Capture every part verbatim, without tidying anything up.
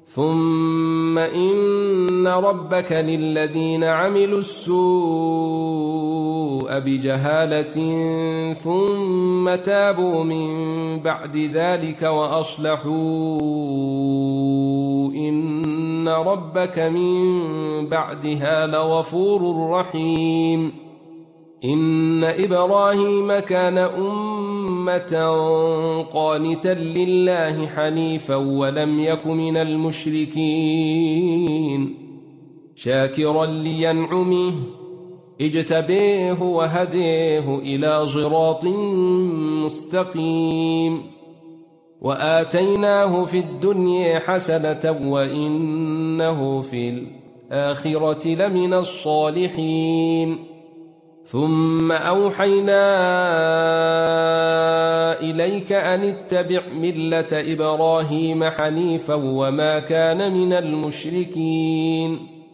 ثم إن ربك للذين عملوا السوء بجهالة ثم تابوا من بعد ذلك وأصلحوا إن ربك من بعدها لغفور رحيم. إن إبراهيم كان أمة قانتا لله حنيفا ولم يك من المشركين شاكرا لينعمه اجتبيه وهديه إلى صراط مستقيم. وآتيناه في الدنيا حسنة وإنه في الآخرة لمن الصالحين. ثم أوحينا إليك أن اتبع ملة إبراهيم حنيفا وما كان من المشركين.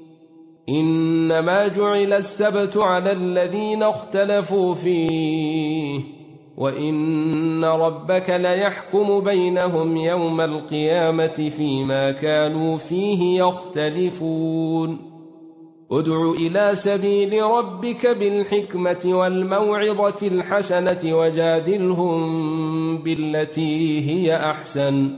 إنما جعل السبت على الذين اختلفوا فيه وإن ربك ليحكم بينهم يوم القيامة فيما كانوا فيه يختلفون. ادع إلى سبيل ربك بالحكمة والموعظة الحسنة وجادلهم بالتي هي أحسن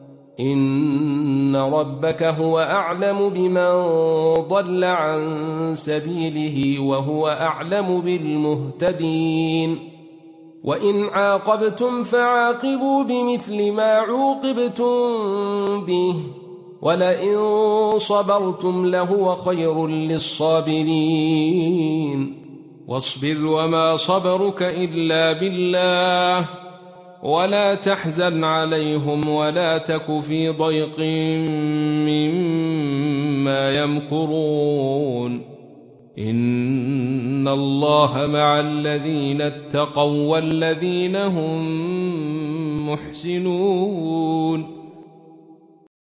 إن ربك هو أعلم بمن ضل عن سبيله وهو أعلم بالمهتدين. وإن عاقبتم فعاقبوا بمثل ما عوقبتم به ولئن صبرتم لهو خير للصابرين. واصبر وما صبرك إلا بالله ولا تحزن عليهم ولا تك في ضيق مما يمكرون. إن الله مع الذين اتقوا والذين هم محسنون.